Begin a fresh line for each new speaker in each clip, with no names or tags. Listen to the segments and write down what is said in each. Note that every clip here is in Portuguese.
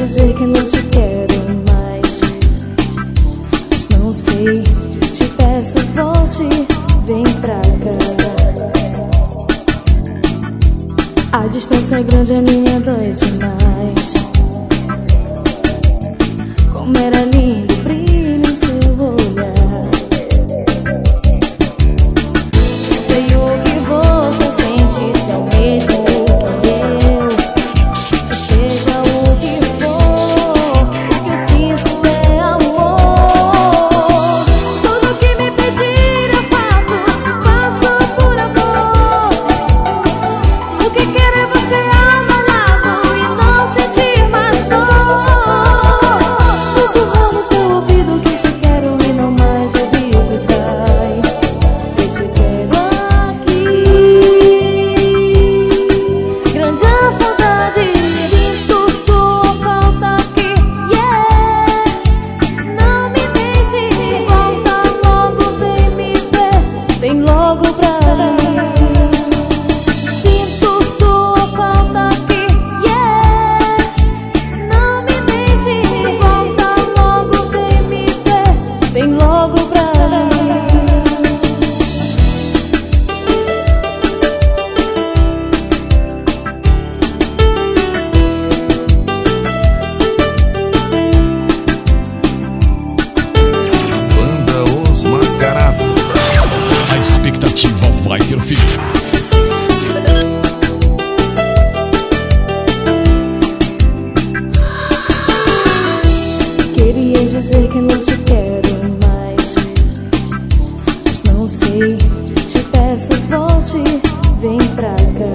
dizer que não te quero mais, mas não sei. Te peço, volte, vem pra cá. A distância é grande, a minha dói demais. Como era lindo o brilho em seu olhar. Não sei o que você sente, se é o mesmo que eu. Seja o que for, o que eu sinto é amor. Tudo que me pedir eu faço, faço por amor. O que quero é você ao meu lado e não sentir mais dor. Sussurrar no teu ouvido que te quero e não mais ouvir o que cai. Eu te quero aqui. Grande a saudade. Sinto sua falta aqui, yeah. Não me deixe, volta logo, vem me ver, vem logo pra mim. Sinto sua falta aqui, yeah. Não me deixe, volta logo, vem me ver, vem logo pra mim.
Banda Os Mascarados.
A expectativa vai ter fim.
Queria dizer que não te quero mais, mas não sei. Te peço, volte, vem pra cá.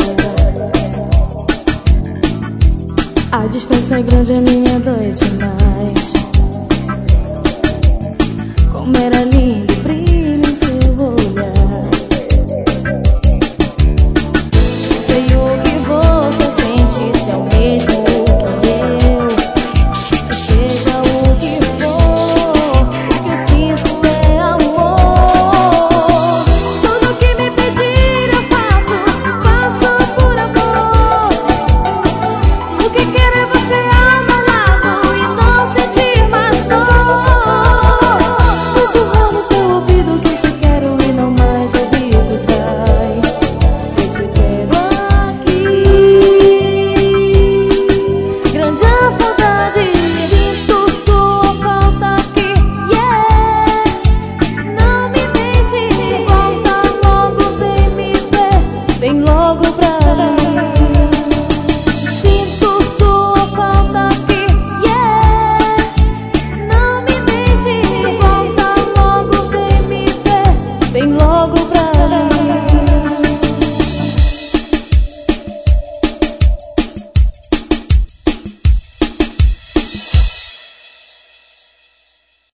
A distância é grande, a minha dói demais. Como era lindo